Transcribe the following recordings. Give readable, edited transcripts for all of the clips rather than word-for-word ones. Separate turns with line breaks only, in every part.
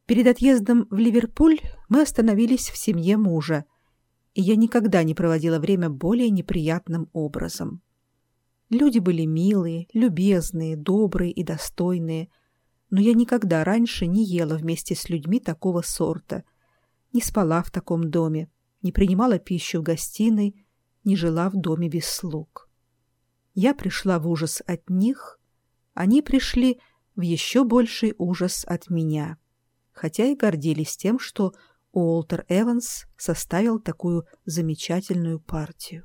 Перед отъездом в Ливерпуль мы остановились в семье мужа, и я никогда не проводила время более неприятным образом. Люди были милые, любезные, добрые и достойные, но я никогда раньше не ела вместе с людьми такого сорта, не спала в таком доме, не принимала пищу в гостиной, не жила в доме без слуг. Я пришла в ужас от них, они пришли в еще больший ужас от меня, хотя и гордились тем, что Уолтер Эванс составил такую замечательную партию.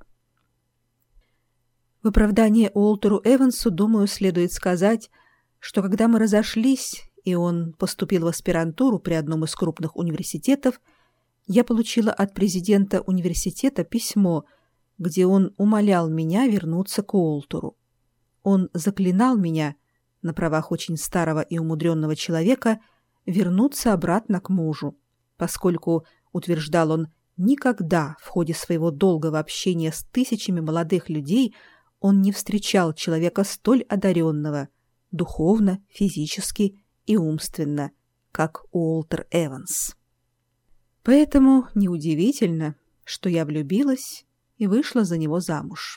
В оправдание Уолтеру Эвансу, думаю, следует сказать, что когда мы разошлись, и он поступил в аспирантуру при одном из крупных университетов, я получила от президента университета письмо, где он умолял меня вернуться к Уолтеру. Он заклинал меня, на правах очень старого и умудренного человека, вернуться обратно к мужу, поскольку, утверждал он, никогда в ходе своего долгого общения с тысячами молодых людей он не встречал человека столь одаренного, духовно, физически и умственно, как Уолтер Эванс. Поэтому неудивительно, что я влюбилась и вышла за него замуж.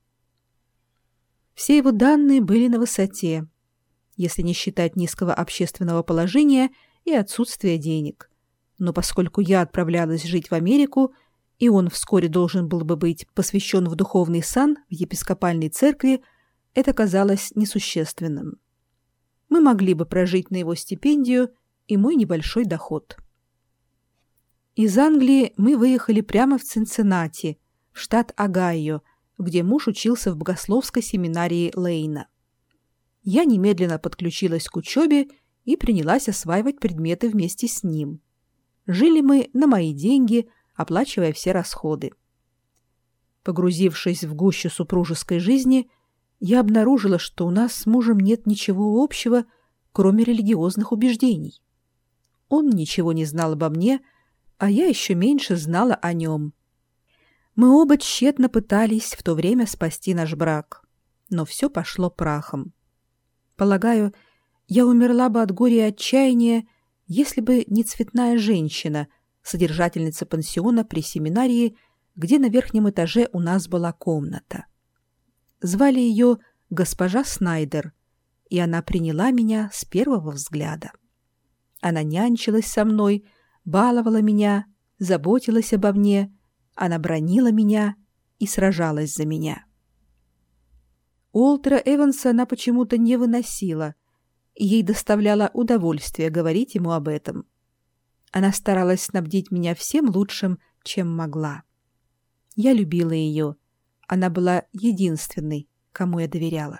Все его данные были на высоте, если не считать низкого общественного положения и отсутствия денег. Но поскольку я отправлялась жить в Америку, и он вскоре должен был бы быть посвящен в духовный сан в епископальной церкви, это казалось несущественным. Мы могли бы прожить на его стипендию и мой небольшой доход. Из Англии мы выехали прямо в Цинциннати, в штат Огайо, где муж учился в богословской семинарии Лейна. Я немедленно подключилась к учебе и принялась осваивать предметы вместе с ним. Жили мы на мои деньги, оплачивая все расходы. Погрузившись в гущу супружеской жизни, я обнаружила, что у нас с мужем нет ничего общего, кроме религиозных убеждений. Он ничего не знал обо мне, а я еще меньше знала о нем. Мы оба тщетно пытались в то время спасти наш брак, но все пошло прахом. Полагаю, я умерла бы от горя и отчаяния, если бы не цветная женщина, содержательница пансиона при семинарии, где на верхнем этаже у нас была комната. Звали ее госпожа Снайдер, и она приняла меня с первого взгляда. Она нянчилась со мной, баловала меня, заботилась обо мне, она бранила меня и сражалась за меня. Уолтера Эванса она почему-то не выносила, и ей доставляло удовольствие говорить ему об этом. Она старалась снабдить меня всем лучшим, чем могла. Я любила ее. Она была единственной, кому я доверяла.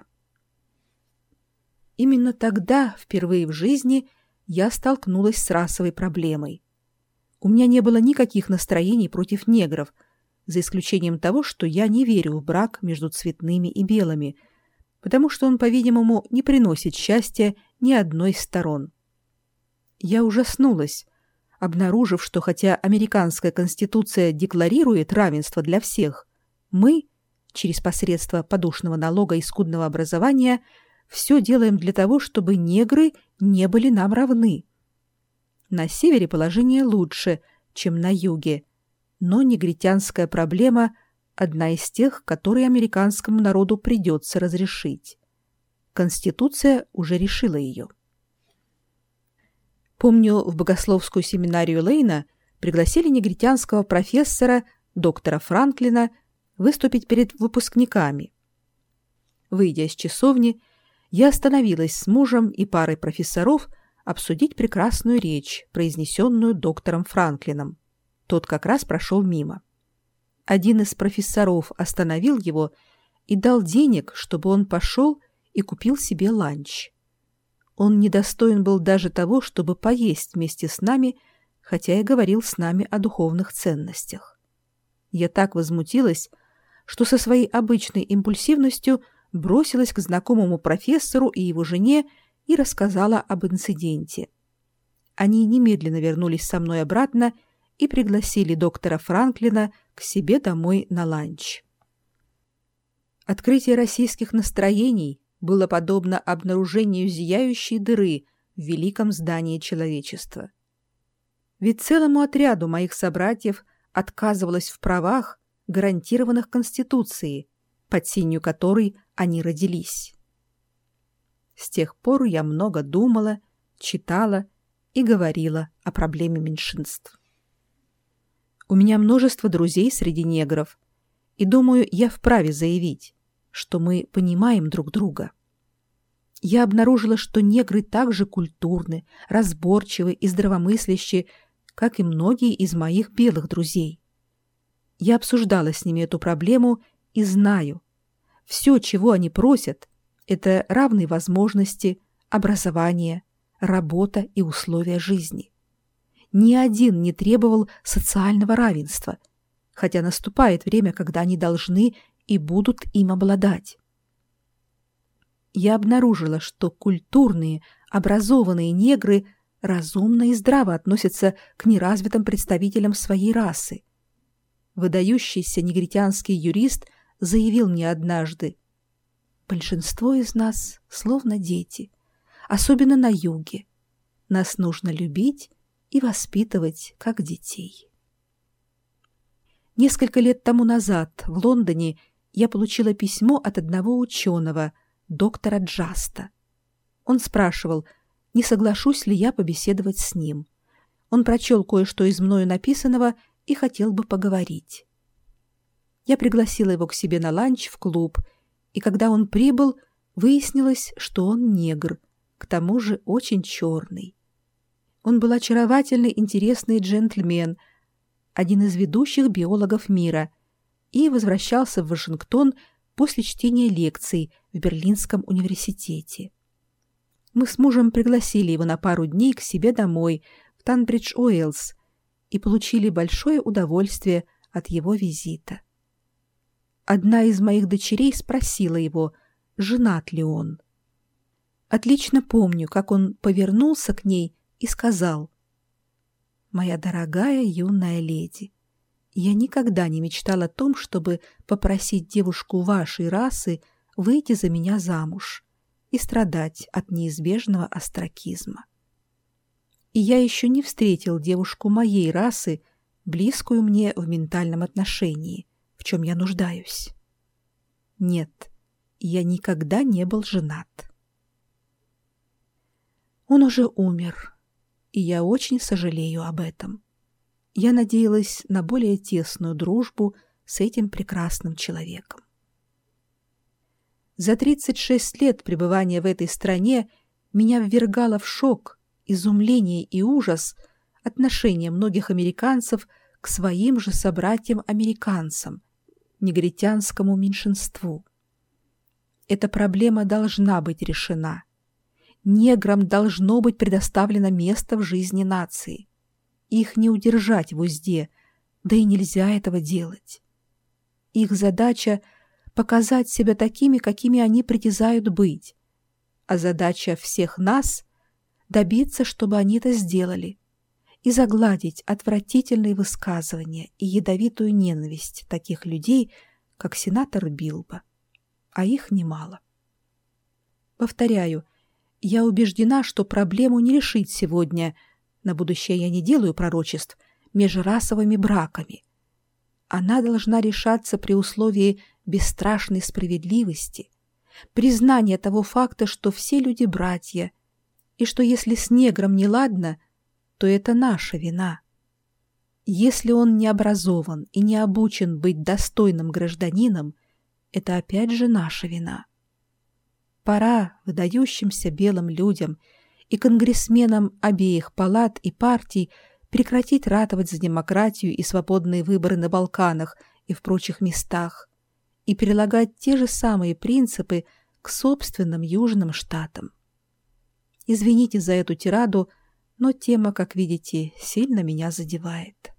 Именно тогда, впервые в жизни, я столкнулась с расовой проблемой. У меня не было никаких настроений против негров, за исключением того, что я не верю в брак между цветными и белыми, потому что он, по-видимому, не приносит счастья ни одной из сторон. Я ужаснулась, обнаружив, что хотя американская конституция декларирует равенство для всех, мы, через посредство подушного налога и скудного образования, все делаем для того, чтобы негры не были нам равны. На севере положение лучше, чем на юге, но негритянская проблема – одна из тех, которые американскому народу придется разрешить. Конституция уже решила ее. Помню, в богословскую семинарию Лейна пригласили негритянского профессора, доктора Франклина, выступить перед выпускниками. Выйдя из часовни, я остановилась с мужем и парой профессоров обсудить прекрасную речь, произнесенную доктором Франклином. Тот как раз прошел мимо. Один из профессоров остановил его и дал денег, чтобы он пошел и купил себе ланч. Он недостоин был даже того, чтобы поесть вместе с нами, хотя и говорил с нами о духовных ценностях. Я так возмутилась, что со своей обычной импульсивностью бросилась к знакомому профессору и его жене и рассказала об инциденте. Они немедленно вернулись со мной обратно и пригласили доктора Франклина к себе домой на ланч. Открытие российских настроений было подобно обнаружению зияющей дыры в великом здании человечества. Ведь целому отряду моих собратьев отказывалось в правах, гарантированных Конституцией, под сенью которой они родились. С тех пор я много думала, читала и говорила о проблеме меньшинств. У меня множество друзей среди негров, и, думаю, я вправе заявить, что мы понимаем друг друга. Я обнаружила, что негры так же культурны, разборчивы и здравомыслящие, как и многие из моих белых друзей. Я обсуждала с ними эту проблему и знаю, все, чего они просят, это равные возможности, образование, работа и условия жизни. Ни один не требовал социального равенства, хотя наступает время, когда они должны и будут им обладать. Я обнаружила, что культурные, образованные негры разумно и здраво относятся к неразвитым представителям своей расы. Выдающийся негритянский юрист заявил мне однажды: «Большинство из нас словно дети, особенно на юге. Нас нужно любить и воспитывать как детей». Несколько лет тому назад в Лондоне я получила письмо от одного ученого, доктора Джаста. Он спрашивал, не соглашусь ли я побеседовать с ним. Он прочел кое-что из мною написанного и хотел бы поговорить. Я пригласила его к себе на ланч в клуб, и когда он прибыл, выяснилось, что он негр, к тому же очень черный. Он был очаровательный, интересный джентльмен, один из ведущих биологов мира, и возвращался в Вашингтон после чтения лекций в Берлинском университете. Мы с мужем пригласили его на пару дней к себе домой, в Танбридж-Уэллс, и получили большое удовольствие от его визита. Одна из моих дочерей спросила его, женат ли он. Отлично помню, как он повернулся к ней и сказал: «Моя дорогая юная леди, я никогда не мечтал о том, чтобы попросить девушку вашей расы выйти за меня замуж и страдать от неизбежного остракизма. И я еще не встретил девушку моей расы, близкую мне в ментальном отношении, в чем я нуждаюсь. Нет, я никогда не был женат». Он уже умер, и я очень сожалею об этом. Я надеялась на более тесную дружбу с этим прекрасным человеком. За 36 лет пребывания в этой стране меня ввергало в шок, изумление и ужас отношение многих американцев к своим же собратьям-американцам, негритянскому меньшинству. Эта проблема должна быть решена. Неграм должно быть предоставлено место в жизни нации. Их не удержать в узде, да и нельзя этого делать. Их задача — показать себя такими, какими они притязают быть, а задача всех нас — добиться, чтобы они это сделали, и загладить отвратительные высказывания и ядовитую ненависть таких людей, как сенатор Билбо. А их немало. Повторяю, я убеждена, что проблему не решить сегодня, на будущее я не делаю пророчеств, межрасовыми браками. Она должна решаться при условии бесстрашной справедливости, признания того факта, что все люди братья, и что если с негром неладно, то это наша вина. Если он не образован и не обучен быть достойным гражданином, это опять же наша вина. Пора выдающимся белым людям и конгрессменам обеих палат и партий прекратить ратовать за демократию и свободные выборы на Балканах и в прочих местах и прилагать те же самые принципы к собственным южным штатам. Извините за эту тираду, но тема, как видите, сильно меня задевает.